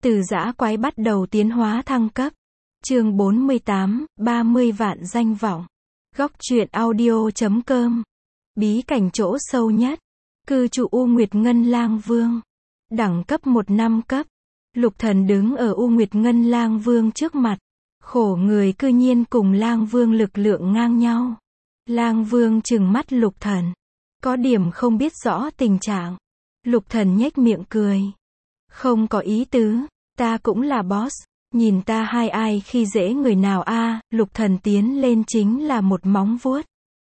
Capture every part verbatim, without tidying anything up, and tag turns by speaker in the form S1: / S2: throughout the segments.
S1: Từ dã quái bắt đầu tiến hóa thăng cấp. Chương bốn mươi tám, ba mươi vạn danh vọng. Góc truyện audio chấm com. Bí cảnh chỗ sâu nhất. Cư trụ U Nguyệt Ngân Lang Vương. Đẳng cấp một năm cấp. Lục Thần đứng ở U Nguyệt Ngân Lang Vương trước mặt. Khổ người cư nhiên cùng Lang Vương lực lượng ngang nhau. Lang Vương trừng mắt Lục Thần. Có điểm không biết rõ tình trạng. Lục Thần nhếch miệng cười. Không có ý tứ, ta cũng là boss, nhìn ta hai ai khi dễ người nào a à, Lục Thần tiến lên chính là một móng vuốt.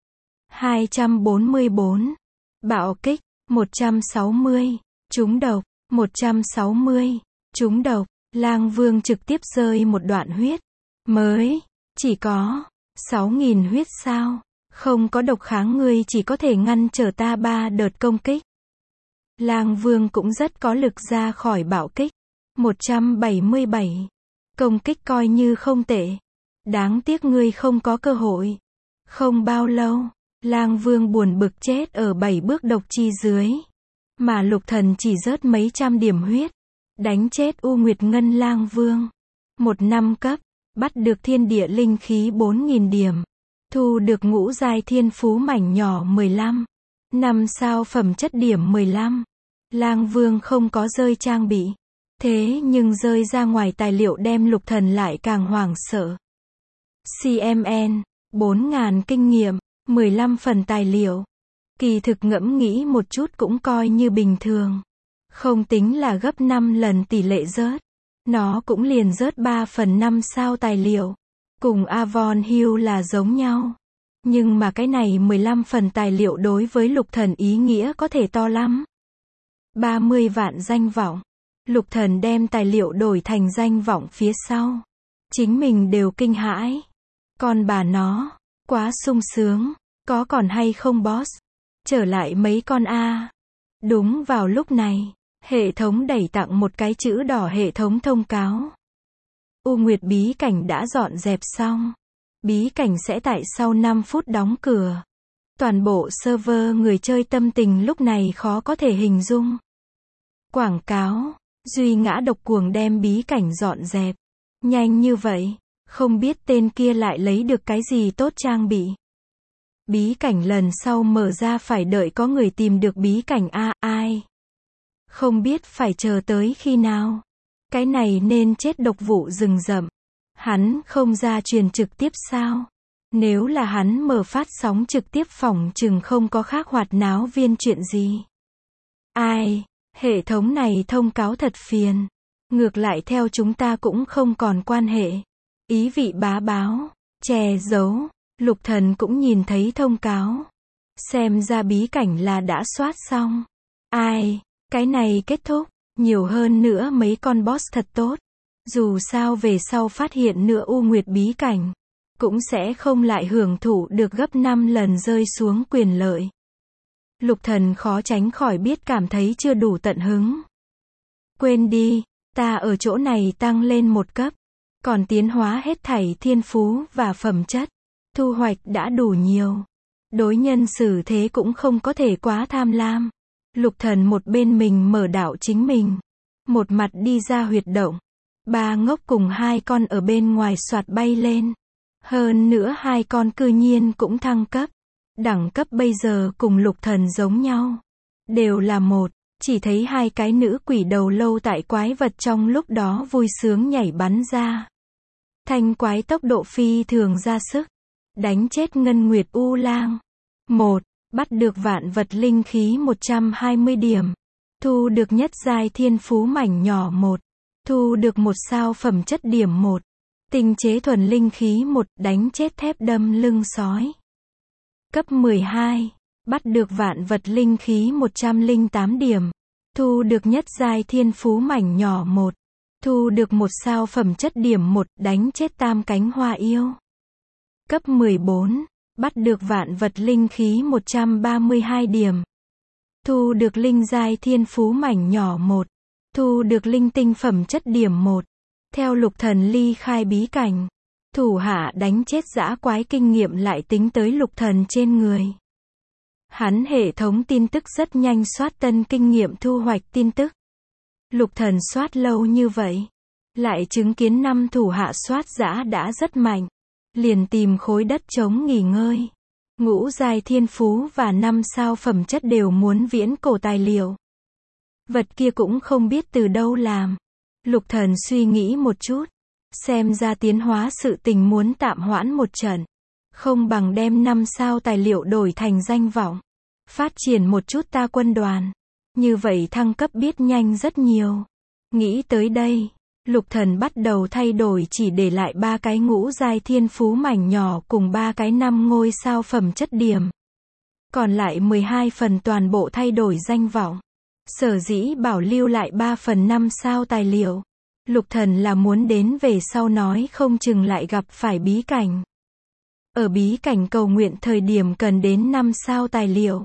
S1: hai trăm bốn mươi bốn. Bạo kích, một trăm sáu mươi. Trúng độc, một trăm sáu mươi. Trúng độc, Lang Vương trực tiếp rơi một đoạn huyết. Mới, chỉ có sáu nghìn huyết sao, không có độc kháng ngươi chỉ có thể ngăn trở ta ba đợt công kích. Lang Vương cũng rất có lực ra khỏi bạo kích. một trăm bảy mươi bảy. Công kích coi như không tệ. Đáng tiếc ngươi không có cơ hội. Không bao lâu, Lang Vương buồn bực chết ở bảy bước độc chi dưới. Mà Lục Thần chỉ rớt mấy trăm điểm huyết. Đánh chết U Nguyệt Ngân Lang Vương. Một năm cấp, bắt được thiên địa linh khí bốn nghìn điểm. Thu được ngũ giai thiên phú mảnh nhỏ mười lăm. Năm sao phẩm chất điểm mười lăm. Lang Vương không có rơi trang bị. Thế nhưng rơi ra ngoài tài liệu đem Lục Thần lại càng hoảng sợ. xê em en, bốn nghìn kinh nghiệm, mười lăm phần tài liệu. Kỳ thực ngẫm nghĩ một chút cũng coi như bình thường. Không tính là gấp năm lần tỷ lệ rớt. Nó cũng liền rớt ba phần năm sao tài liệu. Cùng Avon Hill là giống nhau. Nhưng mà cái này mười lăm phần tài liệu đối với Lục Thần ý nghĩa có thể to lắm. ba mươi vạn danh vọng. Lục Thần đem tài liệu đổi thành danh vọng phía sau. Chính mình đều kinh hãi. Con bà nó, quá sung sướng, có còn hay không boss? Trở lại mấy con a. Đúng vào lúc này, hệ thống đẩy tặng một cái chữ đỏ hệ thống thông cáo. U Nguyệt bí cảnh đã dọn dẹp xong. Bí cảnh sẽ tại sau năm phút đóng cửa. Toàn bộ server người chơi tâm tình lúc này khó có thể hình dung. Quảng cáo, Duy Ngã độc cuồng đem bí cảnh dọn dẹp. Nhanh như vậy, không biết tên kia lại lấy được cái gì tốt trang bị. Bí cảnh lần sau mở ra phải đợi có người tìm được bí cảnh a ai. Không biết phải chờ tới khi nào. Cái này nên chết độc vụ rừng rậm. Hắn không ra truyền trực tiếp sao? Nếu là hắn mở phát sóng trực tiếp phỏng chừng không có khác hoạt náo viên chuyện gì. Ai, hệ thống này thông cáo thật phiền. Ngược lại theo chúng ta cũng không còn quan hệ. Ý vị bá báo, che giấu, Lục Thần cũng nhìn thấy thông cáo. Xem ra bí cảnh là đã soát xong. Ai, cái này kết thúc, nhiều hơn nữa mấy con boss thật tốt. Dù sao về sau phát hiện nữa U Nguyệt bí cảnh, cũng sẽ không lại hưởng thụ được gấp năm lần rơi xuống quyền lợi. Lục Thần khó tránh khỏi biết cảm thấy chưa đủ tận hứng. Quên đi, ta ở chỗ này tăng lên một cấp, còn tiến hóa hết thảy thiên phú và phẩm chất, thu hoạch đã đủ nhiều. Đối nhân xử thế cũng không có thể quá tham lam. Lục Thần một bên mình mở đạo chính mình, một mặt đi ra huyệt động. Ba ngốc cùng hai con ở bên ngoài soạt bay lên. Hơn nữa hai con cư nhiên cũng thăng cấp. Đẳng cấp bây giờ cùng Lục Thần giống nhau. Đều là một, chỉ thấy hai cái nữ quỷ đầu lâu tại quái vật trong lúc đó vui sướng nhảy bắn ra. Thanh quái tốc độ phi thường ra sức. Đánh chết Ngân Nguyệt U Lang. Một, bắt được vạn vật linh khí một trăm hai mươi điểm. Thu được nhất giai thiên phú mảnh nhỏ một. Thu được một sao phẩm chất điểm một. Tinh chế thuần linh khí một, đánh chết thép đâm lưng sói. Cấp mười hai, bắt được vạn vật linh khí một trăm lẻ tám điểm. Thu được nhất giai thiên phú mảnh nhỏ một. Thu được một sao phẩm chất điểm một, đánh chết tam cánh hoa yêu. Cấp mười bốn, bắt được vạn vật linh khí một trăm ba mươi hai điểm. Thu được linh giai thiên phú mảnh nhỏ một. Thu được linh tinh phẩm chất điểm một. Theo Lục Thần ly khai bí cảnh, thủ hạ đánh chết dã quái kinh nghiệm lại tính tới Lục Thần trên người. Hắn hệ thống tin tức rất nhanh soát tân kinh nghiệm thu hoạch tin tức. Lục Thần soát lâu như vậy, lại chứng kiến năm thủ hạ soát giã đã rất mạnh, liền tìm khối đất trống nghỉ ngơi. Ngũ giai thiên phú và năm sao phẩm chất đều muốn viễn cổ tài liệu. Vật kia cũng không biết từ đâu làm. Lục Thần suy nghĩ một chút, xem ra tiến hóa sự tình muốn tạm hoãn một trận, không bằng đem năm sao tài liệu đổi thành danh vọng, phát triển một chút ta quân đoàn, như vậy thăng cấp biết nhanh rất nhiều. Nghĩ tới đây, Lục Thần bắt đầu thay đổi, chỉ để lại ba cái ngũ giai thiên phú mảnh nhỏ cùng ba cái năm ngôi sao phẩm chất điểm. Còn lại mười hai phần toàn bộ thay đổi danh vọng. Sở dĩ bảo lưu lại ba phần năm sao tài liệu. Lục Thần là muốn đến về sau nói không chừng lại gặp phải bí cảnh. Ở bí cảnh cầu nguyện thời điểm cần đến năm sao tài liệu.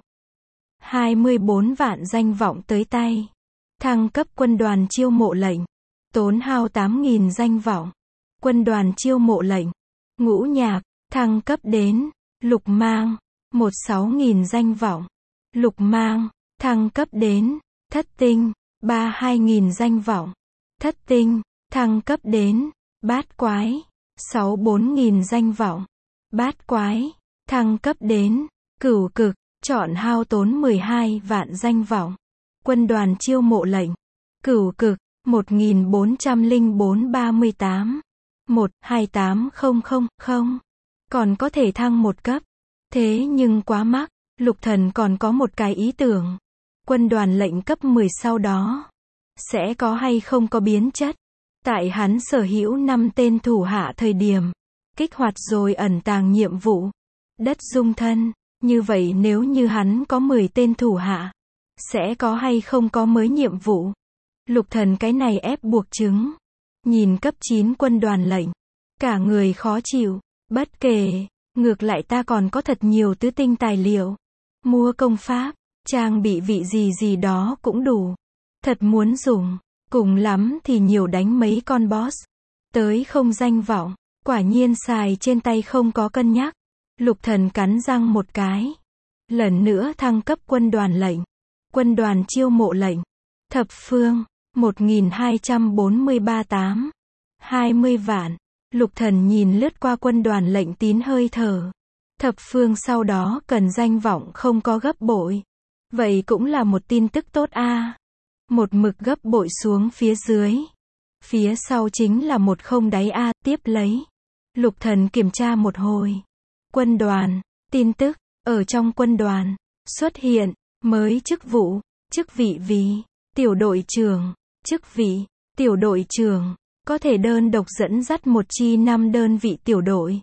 S1: hai mươi bốn vạn danh vọng tới tay. Thăng cấp quân đoàn chiêu mộ lệnh. Tốn hao tám nghìn danh vọng. Quân đoàn chiêu mộ lệnh. Ngũ nhạc, thăng cấp đến. Lục mang, mười sáu nghìn danh vọng. Lục mang, thăng cấp đến. Thất tinh, ba mươi hai nghìn danh vọng. Thất tinh, thăng cấp đến. Bát quái, sáu mươi bốn nghìn danh vọng. Bát quái, thăng cấp đến. Cửu cực, chọn hao tốn mười hai vạn danh vọng. Quân đoàn chiêu mộ lệnh. Cửu cực, một nghìn bốn trăm lẻ bốn ba mươi tám. một hai tám không không không. Còn có thể thăng một cấp. Thế nhưng quá mắc. Lục Thần còn có một cái ý tưởng. Quân đoàn lệnh cấp mười sau đó sẽ có hay không có biến chất. Tại hắn sở hữu năm tên thủ hạ thời điểm kích hoạt rồi ẩn tàng nhiệm vụ đất dung thân, như vậy nếu như hắn có mười tên thủ hạ, sẽ có hay không có mới nhiệm vụ. Lục Thần cái này ép buộc chứng. Nhìn cấp chín quân đoàn lệnh, cả người khó chịu. Bất kể, ngược lại ta còn có thật nhiều tứ tinh tài liệu. Mua công pháp, trang bị vị gì gì đó cũng đủ. Thật muốn dùng, cùng lắm thì nhiều đánh mấy con boss. Tới không danh vọng, quả nhiên xài trên tay không có cân nhắc. Lục Thần cắn răng một cái. Lần nữa thăng cấp quân đoàn lệnh. Quân đoàn chiêu mộ lệnh. Thập phương, một nghìn hai trăm bốn mươi ba tám. hai mươi vạn. Lục Thần nhìn lướt qua quân đoàn lệnh tín hơi thở. Thập phương sau đó cần danh vọng không có gấp bội. Vậy cũng là một tin tức tốt a. À. Một mực gấp bội xuống phía dưới. Phía sau chính là một không đáy a. À, tiếp lấy. Lục Thần kiểm tra một hồi. Quân đoàn, tin tức, ở trong quân đoàn, xuất hiện, mới chức vụ, chức vị vì, tiểu đội trưởng, chức vị, tiểu đội trưởng, có thể đơn độc dẫn dắt một chi năm đơn vị tiểu đội.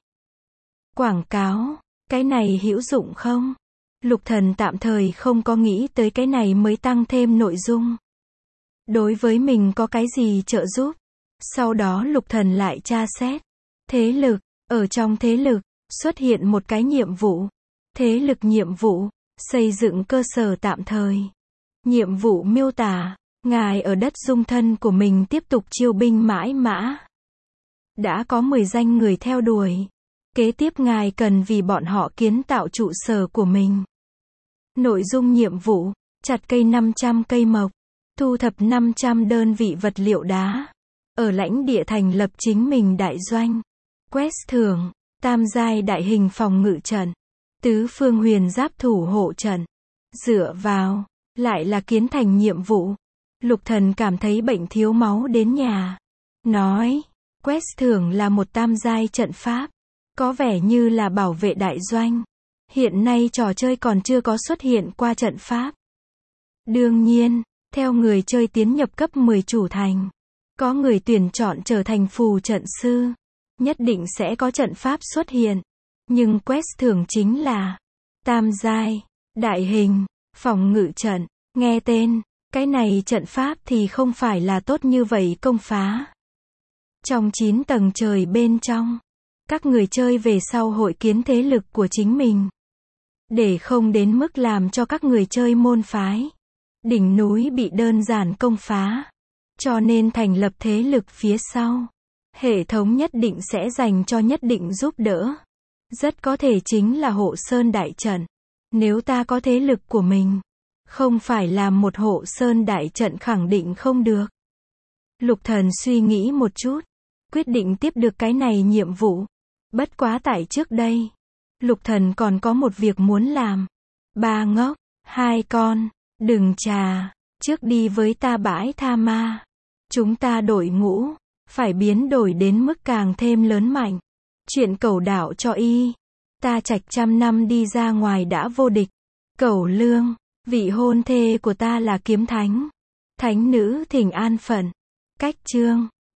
S1: Quảng cáo, cái này hữu dụng không? Lục Thần tạm thời không có nghĩ tới cái này mới tăng thêm nội dung. Đối với mình có cái gì trợ giúp? Sau đó Lục Thần lại tra xét. Thế lực, ở trong thế lực, xuất hiện một cái nhiệm vụ. Thế lực nhiệm vụ, xây dựng cơ sở tạm thời. Nhiệm vụ miêu tả, ngài ở đất dung thân của mình tiếp tục chiêu binh mãi mã. Đã có mười danh người theo đuổi. Kế tiếp ngài cần vì bọn họ kiến tạo trụ sở của mình. Nội dung nhiệm vụ, chặt cây năm trăm cây mộc, thu thập năm trăm đơn vị vật liệu đá. Ở lãnh địa thành lập chính mình đại doanh. Quest thưởng, tam giai đại hình phòng ngự trận. Tứ phương huyền giáp thủ hộ trận. Dựa vào, lại là kiến thành nhiệm vụ. Lục Thần cảm thấy bệnh thiếu máu đến nhà. Nói, quest thưởng là một tam giai trận pháp. Có vẻ như là bảo vệ đại doanh. Hiện nay trò chơi còn chưa có xuất hiện qua trận pháp. Đương nhiên, theo người chơi tiến nhập cấp mười chủ thành, có người tuyển chọn trở thành phù trận sư, nhất định sẽ có trận pháp xuất hiện. Nhưng quest thưởng chính là tam giai, đại hình, phòng ngự trận. Nghe tên, cái này trận pháp thì không phải là tốt như vậy công phá. Trong chín tầng trời bên trong, các người chơi về sau hội kiến thế lực của chính mình. Để không đến mức làm cho các người chơi môn phái, đỉnh núi bị đơn giản công phá. Cho nên thành lập thế lực phía sau. Hệ thống nhất định sẽ dành cho nhất định giúp đỡ. Rất có thể chính là hộ sơn đại trận. Nếu ta có thế lực của mình, Không phải làm một hộ sơn đại trận khẳng định không được. Lục Thần suy nghĩ một chút, quyết định tiếp được cái này nhiệm vụ. Bất quá tại trước đây, Lục Thần còn có một việc muốn làm. Ba ngốc, hai con, đừng trà, trước đi với ta bãi tha ma. Chúng ta đội ngũ, phải biến đổi đến mức càng thêm lớn mạnh. Chuyện Cẩu đạo cho y. Ta Trạch trăm năm đi ra ngoài đã vô địch. Cẩu Lương, vị hôn thê của ta là kiếm thánh. Thánh nữ thỉnh an phận. Cách chương